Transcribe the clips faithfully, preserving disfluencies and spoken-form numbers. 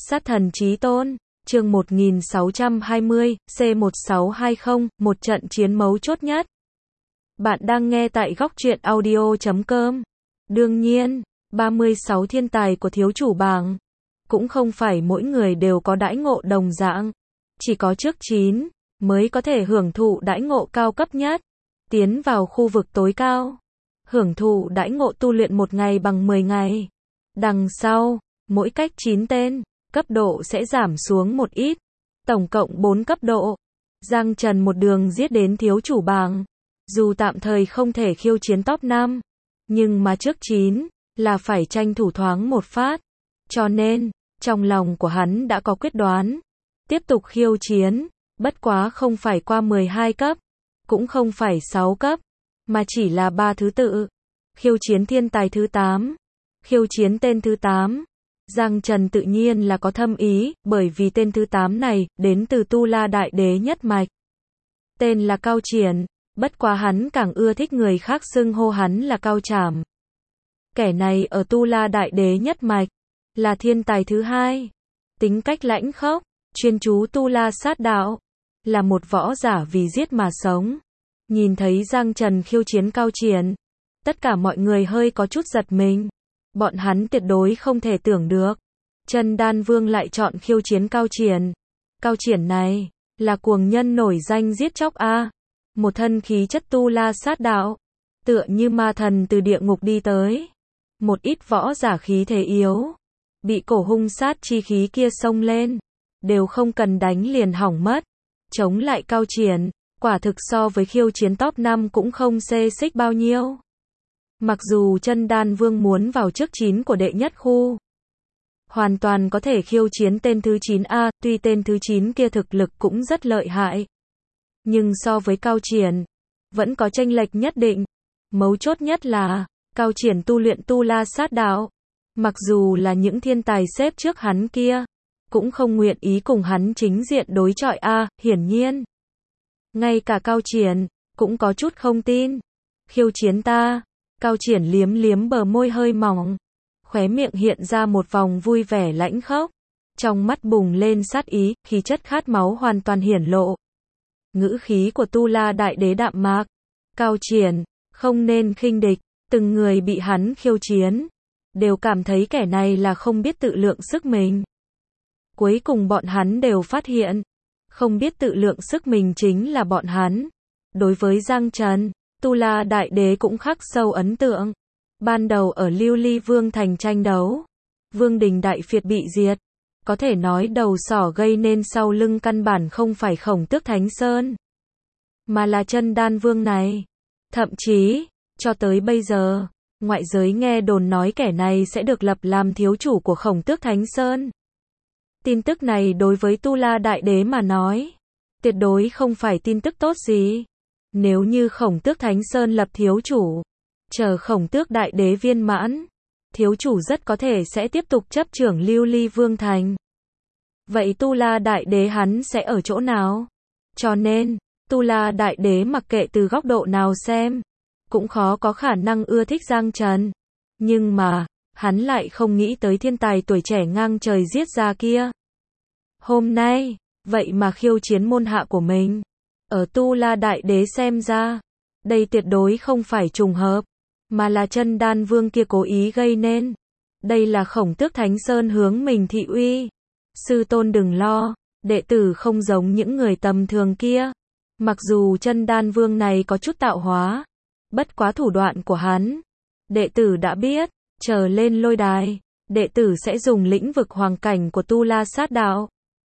Sát thần chí tôn, chương một nghìn sáu trăm hai mươi, C một sáu hai không, một trận chiến mấu chốt nhất. Bạn đang nghe tại góc truyện audio chấm com. Đương nhiên, ba mươi sáu thiên tài của thiếu chủ bảng, cũng không phải mỗi người đều có đãi ngộ đồng dạng. Chỉ có trước chín, mới có thể hưởng thụ đãi ngộ cao cấp nhất, tiến vào khu vực tối cao. Hưởng thụ đãi ngộ tu luyện một ngày bằng mười ngày. Đằng sau, mỗi cách chín tên, cấp độ sẽ giảm xuống một ít. Tổng cộng bốn cấp độ. Giang Trần một đường giết đến thiếu chủ bảng. Dù tạm thời không thể khiêu chiến top năm, nhưng mà trước chín, là phải tranh thủ thoáng một phát. Cho nên, trong lòng của hắn đã có quyết đoán. Tiếp tục khiêu chiến, bất quá không phải qua mười hai cấp, cũng không phải sáu cấp, mà chỉ là ba thứ tự. Khiêu chiến thiên tài thứ tám, khiêu chiến tên thứ tám. Giang Trần tự nhiên là có thâm ý, bởi vì tên thứ tám này, đến từ Tu La Đại Đế nhất mạch. Tên là Cao Triển, bất quá hắn càng ưa thích người khác xưng hô hắn là Cao Trảm. Kẻ này ở Tu La Đại Đế nhất mạch, là thiên tài thứ hai. Tính cách lãnh khốc, chuyên chú Tu La sát đạo, là một võ giả vì giết mà sống. Nhìn thấy Giang Trần khiêu chiến Cao Triển, tất cả mọi người hơi có chút giật mình. Bọn hắn tuyệt đối không thể tưởng được, Chân Đan Vương lại chọn khiêu chiến Cao Triển. Cao Triển này, là cuồng nhân nổi danh giết chóc a. Một thân khí chất Tu La sát đạo, tựa như ma thần từ địa ngục đi tới. Một ít võ giả khí thế yếu, bị cổ hung sát chi khí kia xông lên, đều không cần đánh liền hỏng mất. Chống lại Cao Triển, quả thực so với khiêu chiến top năm cũng không xê xích bao nhiêu. Mặc dù Chân Đan Vương muốn vào trước chín của đệ nhất khu, hoàn toàn có thể khiêu chiến tên thứ chín a, tuy tên thứ chín kia thực lực cũng rất lợi hại. Nhưng so với Cao Triển, vẫn có chênh lệch nhất định. Mấu chốt nhất là, Cao Triển tu luyện Tu La sát đạo. Mặc dù là những thiên tài xếp trước hắn kia, cũng không nguyện ý cùng hắn chính diện đối chọi a, hiển nhiên. Ngay cả Cao Triển, cũng có chút không tin. Khiêu chiến ta. Cao Triển liếm liếm bờ môi hơi mỏng, khóe miệng hiện ra một vòng vui vẻ lãnh khốc, trong mắt bùng lên sát ý, khí chất khát máu hoàn toàn hiển lộ. Ngữ khí của Tu La Đại Đế đạm mạc. Cao Triển, không nên khinh địch. Từng người bị hắn khiêu chiến, đều cảm thấy kẻ này là không biết tự lượng sức mình. Cuối cùng bọn hắn đều phát hiện, không biết tự lượng sức mình chính là bọn hắn. Đối với Giang Trần, Tu La Đại Đế cũng khắc sâu ấn tượng. Ban đầu ở Lưu Ly Vương thành tranh đấu, Vương đình Đại Phiệt bị diệt. Có thể nói đầu sỏ gây nên sau lưng căn bản không phải Khổng Tước Thánh Sơn, mà là Chân Đan Vương này. Thậm chí, cho tới bây giờ, ngoại giới nghe đồn nói kẻ này sẽ được lập làm thiếu chủ của Khổng Tước Thánh Sơn. Tin tức này đối với Tu La Đại Đế mà nói, tuyệt đối không phải tin tức tốt gì. Nếu như Khổng Tước Thánh Sơn lập thiếu chủ, chờ Khổng Tước Đại Đế viên mãn, thiếu chủ rất có thể sẽ tiếp tục chấp trưởng Lưu Ly Vương thành. Vậy Tu La Đại Đế hắn sẽ ở chỗ nào? Cho nên, Tu La Đại Đế mặc kệ từ góc độ nào xem, cũng khó có khả năng ưa thích Giang Trần. Nhưng mà, hắn lại không nghĩ tới thiên tài tuổi trẻ ngang trời giết ra kia. Hôm nay, vậy mà khiêu chiến môn hạ của mình. Ở Tu La Đại Đế xem ra, đây tuyệt đối không phải trùng hợp, mà là Chân Đan Vương kia cố ý gây nên. Đây là Khổng Tước Thánh Sơn hướng mình thị uy. Sư tôn đừng lo, đệ tử không giống những người tầm thường kia. Mặc dù Chân Đan Vương này có chút tạo hóa, bất quá thủ đoạn của hắn, đệ tử đã biết. Chờ lên lôi đài, đệ tử sẽ dùng lĩnh vực hoàng cảnh của Tu La sát đạo,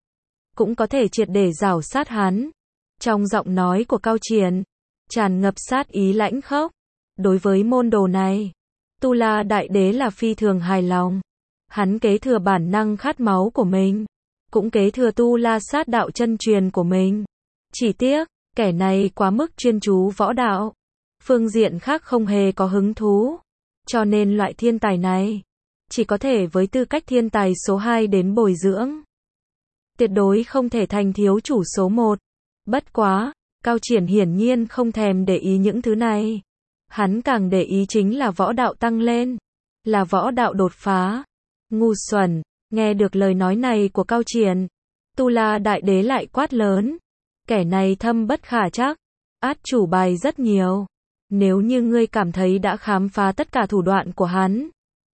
cũng có thể triệt để rảo sát hắn. Trong giọng nói của Cao Triển, tràn ngập sát ý lãnh khốc. Đối với môn đồ này, Tu La Đại Đế là phi thường hài lòng. Hắn kế thừa bản năng khát máu của mình, cũng kế thừa Tu La sát đạo chân truyền của mình. Chỉ tiếc, kẻ này quá mức chuyên chú võ đạo, phương diện khác không hề có hứng thú. Cho nên loại thiên tài này, chỉ có thể với tư cách thiên tài số hai đến bồi dưỡng. Tuyệt đối không thể thành thiếu chủ số một. Bất quá, Cao Triển hiển nhiên không thèm để ý những thứ này. Hắn càng để ý chính là võ đạo tăng lên, là võ đạo đột phá. Ngu xuẩn, Nghe được lời nói này của Cao Triển, Tu La Đại Đế lại quát lớn. Kẻ này thâm bất khả trắc, át chủ bài rất nhiều. Nếu như ngươi cảm thấy đã khám phá tất cả thủ đoạn của hắn,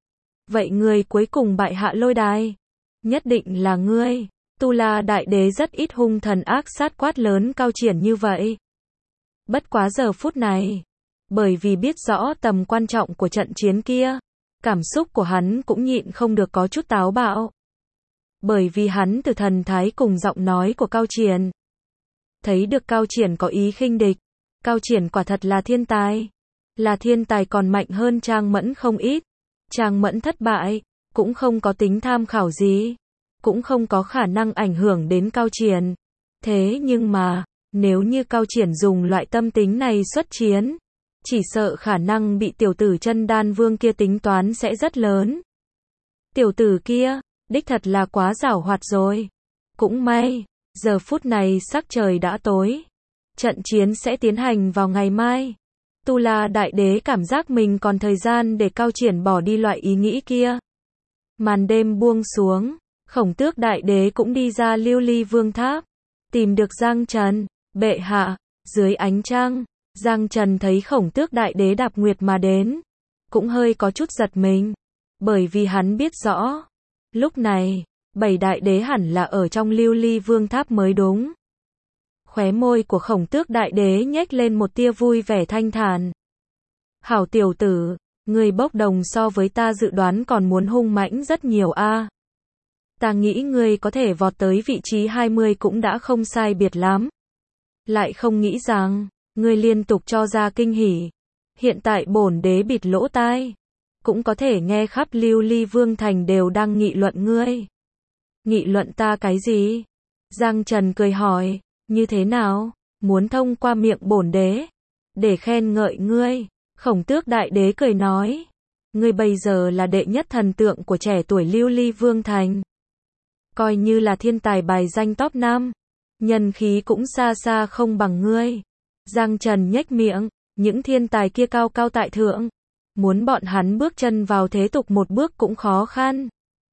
vậy người cuối cùng bại hạ lôi đài, nhất định là ngươi. Tu La Đại Đế rất ít hung thần ác sát quát lớn Cao Triển như vậy. Bất quá giờ phút này, bởi vì biết rõ tầm quan trọng của trận chiến kia, cảm xúc của hắn cũng nhịn không được có chút táo bạo. Bởi vì hắn từ thần thái cùng giọng nói của Cao Triển, thấy được Cao Triển có ý khinh địch. Cao Triển quả thật là thiên tài. Là thiên tài còn mạnh hơn Trang Mẫn không ít. Trang Mẫn thất bại, cũng không có tính tham khảo gì, cũng không có khả năng ảnh hưởng đến Cao Triển. Thế nhưng mà, nếu như Cao Triển dùng loại tâm tính này xuất chiến, chỉ sợ khả năng bị tiểu tử Chân Đan Vương kia tính toán sẽ rất lớn. Tiểu tử kia, đích thật là quá giảo hoạt rồi. Cũng may, giờ phút này sắc trời đã tối. Trận chiến sẽ tiến hành vào ngày mai. Tu La Đại Đế cảm giác mình còn thời gian để Cao Triển bỏ đi loại ý nghĩ kia. Màn đêm buông xuống, Khổng Tước Đại Đế cũng đi ra Lưu Ly Vương Tháp, tìm được Giang Trần. Bệ hạ, dưới ánh trăng, Giang Trần thấy Khổng Tước Đại Đế đạp nguyệt mà đến, cũng hơi có chút giật mình, bởi vì hắn biết rõ, lúc này, bảy đại đế hẳn là ở trong Lưu Ly Vương Tháp mới đúng. Khóe môi của Khổng Tước Đại Đế nhếch lên một tia vui vẻ thanh thản. Hảo tiểu tử, ngươi bốc đồng so với ta dự đoán còn muốn hung mãnh rất nhiều a. Ta nghĩ ngươi có thể vọt tới vị trí hai mươi cũng đã không sai biệt lắm. Lại không nghĩ rằng, ngươi liên tục cho ra kinh hỉ. Hiện tại bổn đế bịt lỗ tai, cũng có thể nghe khắp Lưu Ly Vương Thành đều đang nghị luận ngươi. Nghị luận ta cái gì? Giang Trần cười hỏi, như thế nào? Muốn thông qua miệng bổn đế, để khen ngợi ngươi. Khổng Tước Đại Đế cười nói, ngươi bây giờ là đệ nhất thần tượng của trẻ tuổi Lưu Ly Vương Thành. Coi như là thiên tài bài danh top năm, nhân khí cũng xa xa không bằng ngươi. Giang Trần nhếch miệng, những thiên tài kia cao cao tại thượng, muốn bọn hắn bước chân vào thế tục một bước cũng khó khăn.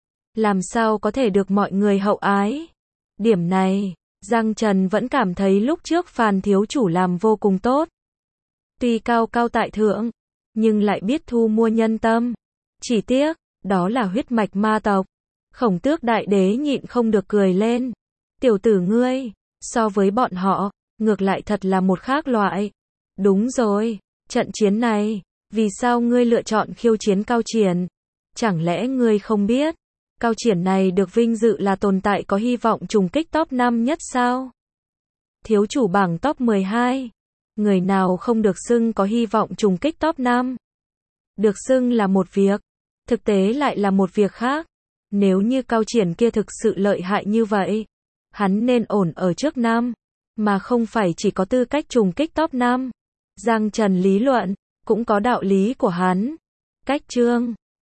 Làm sao có thể được mọi người hậu ái? Điểm này, Giang Trần vẫn cảm thấy lúc trước Phàn thiếu chủ làm vô cùng tốt. Tuy cao cao tại thượng, nhưng lại biết thu mua nhân tâm. Chỉ tiếc, đó là huyết mạch ma tộc. Khổng Tước Đại Đế nhịn không được cười lên. Tiểu tử ngươi, so với bọn họ, ngược lại thật là một khác loại. Đúng rồi, trận chiến này, vì sao ngươi lựa chọn khiêu chiến Cao Triển? Chẳng lẽ ngươi không biết, Cao Triển này được vinh dự là tồn tại có hy vọng trùng kích top năm nhất sao? Thiếu chủ bảng top mười hai, người nào không được xưng có hy vọng trùng kích top năm? Được xưng là một việc, thực tế lại là một việc khác. Nếu như Cao Triển kia thực sự lợi hại như vậy, hắn nên ổn ở trước năm, mà không phải chỉ có tư cách trùng kích top năm. Giang Trần lý luận, cũng có đạo lý của hắn. Cách chương